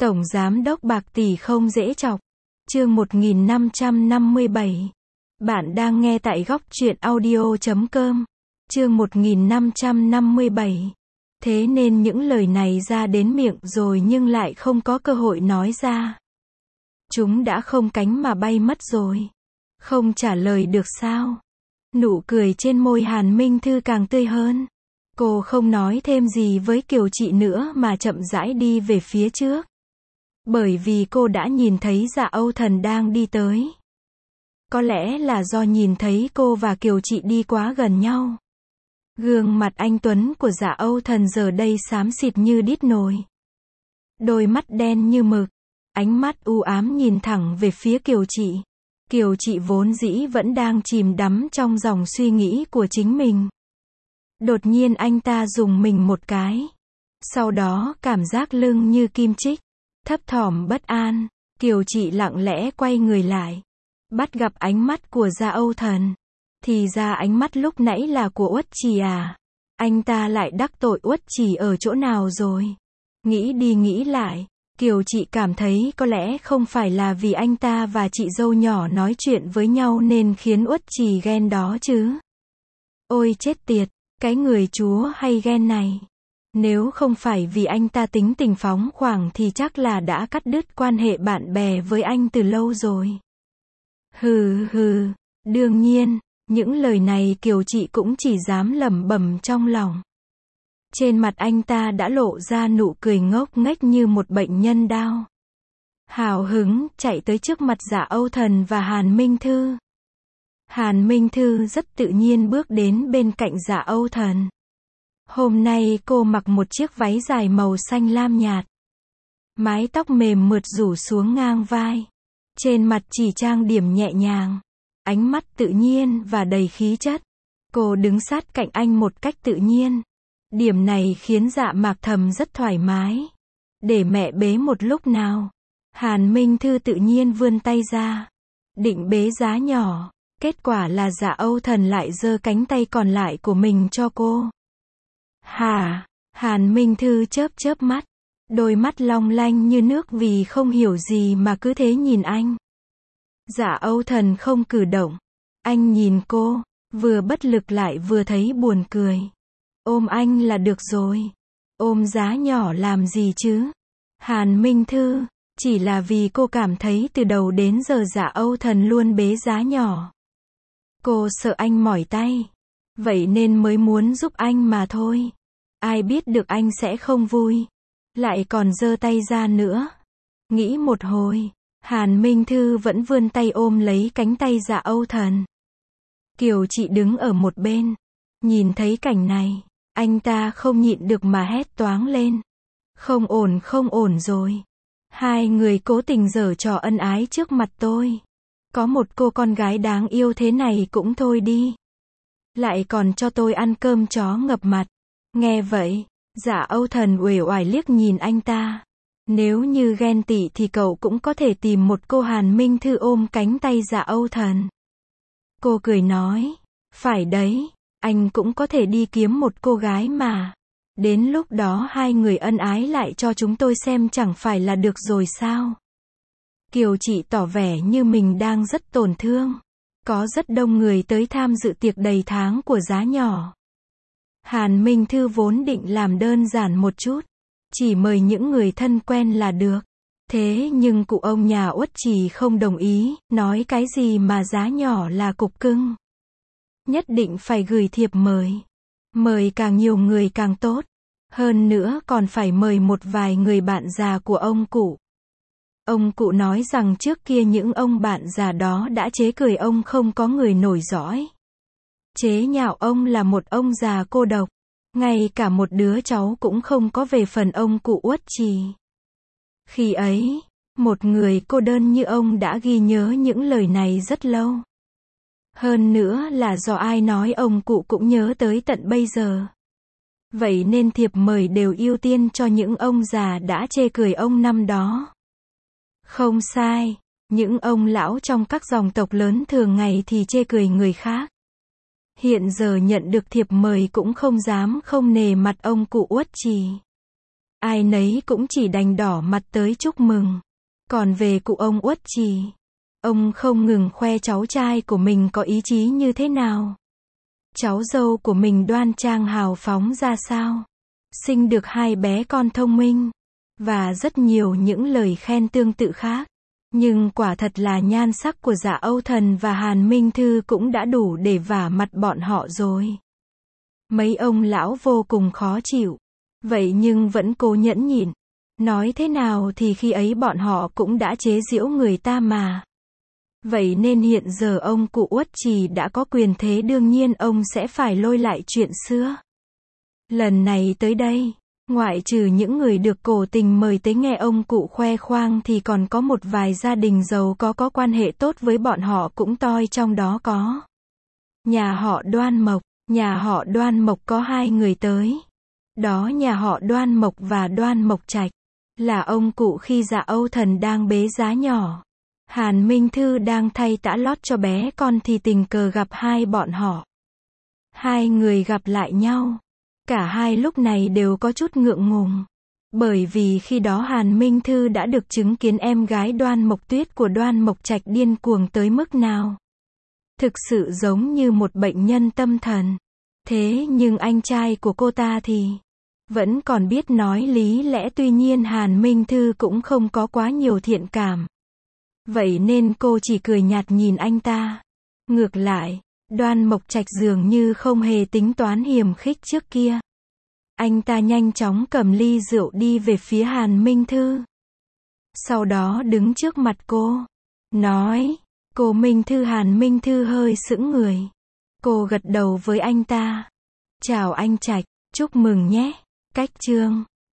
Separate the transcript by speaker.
Speaker 1: Tổng giám đốc bạc tỷ không dễ chọc. Chương 1557. Bạn đang nghe tại góc truyện audio.com. Chương 1557. Thế nên những lời này ra đến miệng rồi nhưng lại không có cơ hội nói ra. Chúng đã không cánh mà bay mất rồi. Không trả lời được sao? Nụ cười trên môi Hàn Minh Thư càng tươi hơn. Cô không nói thêm gì với Kiều Trị nữa mà chậm rãi đi về phía trước. Bởi vì cô đã nhìn thấy Dạ Âu Thần đang đi tới. Có lẽ là do nhìn thấy cô và Kiều Trị đi quá gần nhau. Gương mặt anh tuấn của Dạ Âu Thần giờ đây xám xịt như đít nồi. Đôi mắt đen như mực. Ánh mắt u ám nhìn thẳng về phía Kiều Trị. Kiều Trị vốn dĩ vẫn đang chìm đắm trong dòng suy nghĩ của chính mình. Đột nhiên anh ta dùng mình một cái. Sau đó cảm giác lưng như kim chích. Thấp thỏm bất an. Kiều Trị lặng lẽ quay người lại. Bắt gặp ánh mắt của Dạ Âu Thần. Thì ra ánh mắt lúc nãy là của Uất Trì à. Anh ta lại đắc tội Uất Trì ở chỗ nào rồi? Nghĩ đi nghĩ lại. Kiều Trị cảm thấy có lẽ không phải là vì anh ta và chị dâu nhỏ nói chuyện với nhau nên khiến Uất Trì ghen đó chứ. Ôi chết tiệt, cái người chúa hay ghen này. Nếu không phải vì anh ta tính tình phóng khoáng thì chắc là đã cắt đứt quan hệ bạn bè với anh từ lâu rồi. Hừ hừ, đương nhiên, những lời này Kiều Trị cũng chỉ dám lẩm bẩm trong lòng. Trên mặt anh ta đã lộ ra nụ cười ngốc nghếch như một bệnh nhân đau. Hào hứng chạy tới trước mặt Dạ Âu Thần và Hàn Minh Thư. Hàn Minh Thư rất tự nhiên bước đến bên cạnh Dạ Âu Thần. Hôm nay cô mặc một chiếc váy dài màu xanh lam nhạt. Mái tóc mềm mượt rủ xuống ngang vai. Trên mặt chỉ trang điểm nhẹ nhàng. Ánh mắt tự nhiên và đầy khí chất. Cô đứng sát cạnh anh một cách tự nhiên. Điểm này khiến Dạ Mạc Thầm rất thoải mái. Để mẹ bế một lúc nào. Hàn Minh Thư tự nhiên vươn tay ra. Định bế Giá nhỏ. Kết quả là Dạ Âu Thần lại giơ cánh tay còn lại của mình cho cô. Hả? Hàn Minh Thư chớp chớp mắt. Đôi mắt long lanh như nước vì không hiểu gì mà cứ thế nhìn anh. Dạ Âu Thần không cử động. Anh nhìn cô, vừa bất lực lại vừa thấy buồn cười. Ôm anh là được rồi. Ôm Giá nhỏ làm gì chứ? Hàn Minh Thư, chỉ là vì cô cảm thấy từ đầu đến giờ Dạ Âu Thần luôn bế Giá nhỏ. Cô sợ anh mỏi tay. Vậy nên mới muốn giúp anh mà thôi. Ai biết được anh sẽ không vui. Lại còn giơ tay ra nữa. Nghĩ một hồi, Hàn Minh Thư vẫn vươn tay ôm lấy cánh tay Dạ Âu Thần. Kiều Trị đứng ở một bên. Nhìn thấy cảnh này, anh ta không nhịn được mà hét toáng lên. Không ổn rồi. Hai người cố tình giở trò ân ái trước mặt tôi. Có một cô con gái đáng yêu thế này cũng thôi đi. Lại còn cho tôi ăn cơm chó ngập mặt. Nghe vậy, Dạ Âu Thần uể oải liếc nhìn anh ta. Nếu như ghen tị thì cậu cũng có thể tìm một cô. Hàn Minh Thư ôm cánh tay Dạ Âu Thần. Cô cười nói, phải đấy, anh cũng có thể đi kiếm một cô gái mà. Đến lúc đó hai người ân ái lại cho chúng tôi xem chẳng phải là được rồi sao? Kiều Trị tỏ vẻ như mình đang rất tổn thương. Có rất đông người tới tham dự tiệc đầy tháng của Giá nhỏ. Hàn Minh Thư vốn định làm đơn giản một chút. Chỉ mời những người thân quen là được. Thế nhưng cụ ông nhà Uất Trì không đồng ý, nói cái gì mà Giá nhỏ là cục cưng. Nhất định phải gửi thiệp mời. Mời càng nhiều người càng tốt. Hơn nữa còn phải mời một vài người bạn già của ông cụ. Ông cụ nói rằng trước kia những ông bạn già đó đã chế cười ông không có người nổi dõi. Chế nhạo ông là một ông già cô độc. Ngay cả một đứa cháu cũng không có về phần ông cụ Uất Trì. Khi ấy, một người cô đơn như ông đã ghi nhớ những lời này rất lâu. Hơn nữa là do ai nói ông cụ cũng nhớ tới tận bây giờ. Vậy nên thiệp mời đều ưu tiên cho những ông già đã chê cười ông năm đó. Không sai, những ông lão trong các dòng tộc lớn thường ngày thì chê cười người khác. Hiện giờ nhận được thiệp mời cũng không dám không nể mặt ông cụ Uất Trì. ai nấy cũng chỉ đành đỏ mặt tới chúc mừng. Còn về cụ ông Uất Trì, ông không ngừng khoe cháu trai của mình có ý chí như thế nào. Cháu dâu của mình đoan trang hào phóng ra sao. Sinh được 2 bé con thông minh. Và rất nhiều những lời khen tương tự khác. Nhưng quả thật là nhan sắc của Dạ Âu Thần và Hàn Minh Thư cũng đã đủ để vả mặt bọn họ rồi. Mấy ông lão vô cùng khó chịu. Vậy nhưng vẫn cố nhẫn nhịn. Nói thế nào thì khi ấy bọn họ cũng đã chế giễu người ta mà. Vậy nên hiện giờ ông cụ Uất Trì đã có quyền thế, đương nhiên ông sẽ phải lôi lại chuyện xưa. Lần này tới đây, ngoại trừ những người được cổ tình mời tới nghe ông cụ khoe khoang thì còn có một vài gia đình giàu có quan hệ tốt với bọn họ cũng toi, trong đó có nhà họ Đoan Mộc có 2 người tới. Đó nhà họ Đoan Mộc và Đoan Mộc Trạch. Là ông cụ khi Dạ Âu Thần đang bế giá nhỏ. Hàn Minh Thư đang thay tã lót cho bé con thì tình cờ gặp hai bọn họ. 2 người gặp lại nhau. Cả hai lúc này đều có chút ngượng ngùng. Bởi vì khi đó Hàn Minh Thư đã được chứng kiến em gái Đoan Mộc Tuyết của Đoan Mộc Trạch điên cuồng tới mức nào. Thực sự giống như một bệnh nhân tâm thần. Thế nhưng anh trai của cô ta thì vẫn còn biết nói lý lẽ, tuy nhiên Hàn Minh Thư cũng không có quá nhiều thiện cảm. Vậy nên cô chỉ cười nhạt nhìn anh ta. Ngược lại, Đoan Mộc Trạch dường như không hề tính toán hiềm khích trước kia. Anh ta nhanh chóng cầm ly rượu đi về phía Hàn Minh Thư. Sau đó đứng trước mặt cô. Nói, cô Minh Thư. Hàn Minh Thư hơi sững người. Cô gật đầu với anh ta. Chào anh Trạch, chúc mừng nhé. Cách chương